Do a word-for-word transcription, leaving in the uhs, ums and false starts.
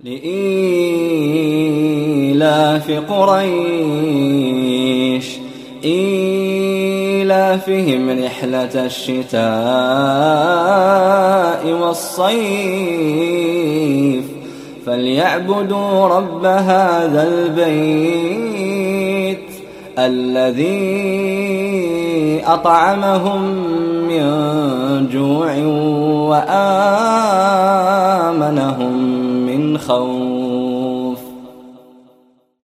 لإيلاف قريش إيلافهم رحلة الشتاء والصيف فليعبدوا رب هذا البيت الذي أطعمهم من جوع وآمنهم من خوف.